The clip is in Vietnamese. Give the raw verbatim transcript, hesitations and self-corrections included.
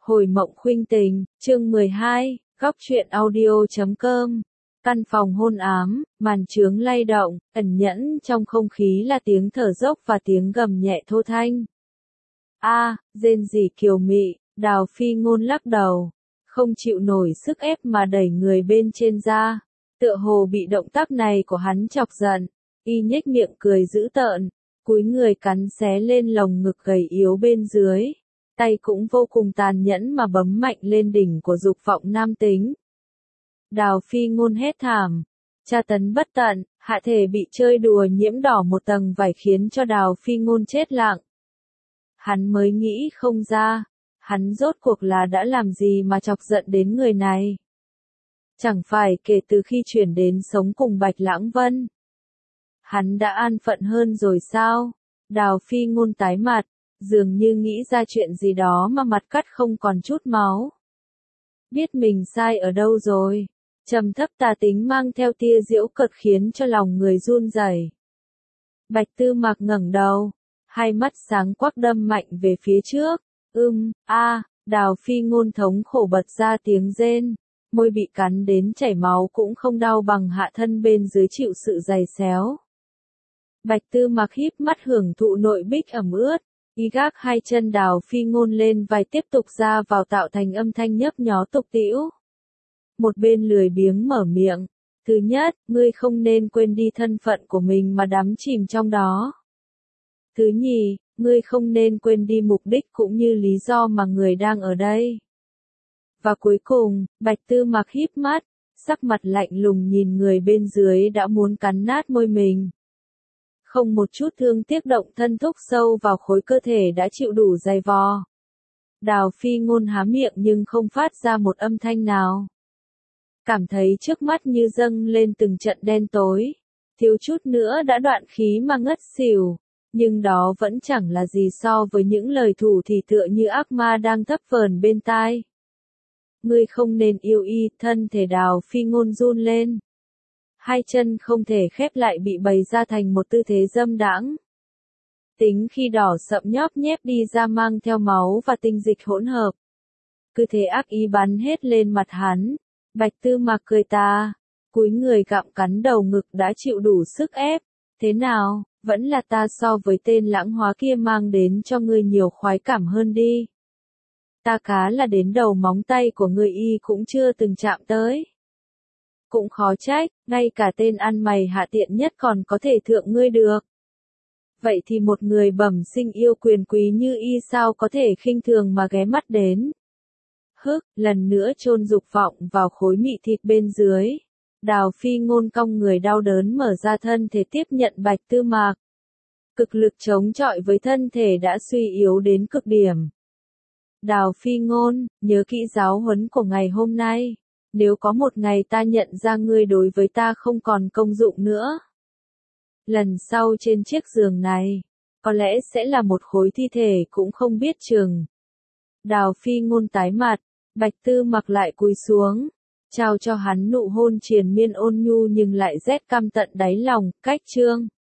Hồi mộng khuynh tình, chương mười hai, góc truyện audio chấm com. Căn phòng hôn ám, màn chướng lay động, ẩn nhẫn trong không khí là tiếng thở dốc và tiếng gầm nhẹ thô thanh. A, à, rên rỉ kiều mị, Đào Phi Ngôn lắc đầu, không chịu nổi sức ép mà đẩy người bên trên ra, tựa hồ bị động tác này của hắn chọc giận, y nhếch miệng cười dữ tợn, cúi người cắn xé lên lồng ngực gầy yếu bên dưới. Tay cũng vô cùng tàn nhẫn mà bấm mạnh lên đỉnh của dục vọng nam tính. Đào Phi Ngôn hét thảm, tra tấn bất tận, hạ thể bị chơi đùa nhiễm đỏ một tầng vải khiến cho Đào Phi Ngôn chết lặng. Hắn mới nghĩ không ra, hắn rốt cuộc là đã làm gì mà chọc giận đến người này. Chẳng phải kể từ khi chuyển đến sống cùng Bạch Lãng Vân, hắn đã an phận hơn rồi sao? Đào Phi Ngôn tái mặt, dường như nghĩ ra chuyện gì đó mà mặt cắt không còn chút máu. Biết mình sai ở đâu rồi, trầm thấp tà tính mang theo tia giễu cợt khiến cho lòng người run rẩy. Bạch Tư Mạc ngẩng đầu, hai mắt sáng quắc đâm mạnh về phía trước. Ưm, a, à, Đào Phi Ngôn thống khổ bật ra tiếng rên, môi bị cắn đến chảy máu cũng không đau bằng hạ thân bên dưới chịu sự giày xéo. Bạch Tư Mạc híp mắt hưởng thụ nội bích ẩm ướt. Y gác hai chân Đào Phi Ngôn lên vai tiếp tục ra vào tạo thành âm thanh nhấp nhó tục tĩu. Một bên lười biếng mở miệng. Thứ nhất, ngươi không nên quên đi thân phận của mình mà đắm chìm trong đó. Thứ nhì, ngươi không nên quên đi mục đích cũng như lý do mà người đang ở đây. Và cuối cùng, Bạch Tư Mạc híp mắt, sắc mặt lạnh lùng nhìn người bên dưới đã muốn cắn nát môi mình. Không một chút thương tiếc động thân thúc sâu vào khối cơ thể đã chịu đủ dày vò. Đào Phi Ngôn há miệng nhưng không phát ra một âm thanh nào. Cảm thấy trước mắt như dâng lên từng trận đen tối, thiếu chút nữa đã đoạn khí mà ngất xỉu, nhưng đó vẫn chẳng là gì so với những lời thủ thì tựa như ác ma đang thấp vờn bên tai. Ngươi không nên yêu y, thân thể Đào Phi Ngôn run lên. Hai chân không thể khép lại bị bày ra thành một tư thế dâm đãng. Tính khi đỏ sậm nhóp nhép đi ra mang theo máu và tinh dịch hỗn hợp. Cứ thế ác ý bắn hết lên mặt hắn. Bạch Tư Mạc cười ta, cúi người gặm cắn đầu ngực đã chịu đủ sức ép. Thế nào, vẫn là ta so với tên lãng hóa kia mang đến cho ngươi nhiều khoái cảm hơn đi. Ta cá là đến đầu móng tay của ngươi y cũng chưa từng chạm tới. Cũng khó trách, ngay cả tên ăn mày hạ tiện nhất còn có thể thượng ngươi được. Vậy thì một người bẩm sinh yêu quyền quý như y sao có thể khinh thường mà ghé mắt đến. Hức, lần nữa chôn dục vọng vào khối mị thịt bên dưới. Đào Phi Ngôn cong người đau đớn mở ra thân thể tiếp nhận Bạch Tư Mạc. Cực lực chống chọi với thân thể đã suy yếu đến cực điểm. Đào Phi Ngôn, nhớ kỹ giáo huấn của ngày hôm nay. Nếu có một ngày ta nhận ra ngươi đối với ta không còn công dụng nữa. Lần sau trên chiếc giường này, có lẽ sẽ là một khối thi thể cũng không biết chừng. Đào Phi Ngôn tái mặt, Bạch Tư Mặc lại cúi xuống, trao cho hắn nụ hôn triền miên ôn nhu nhưng lại rét căm tận đáy lòng, cách chương.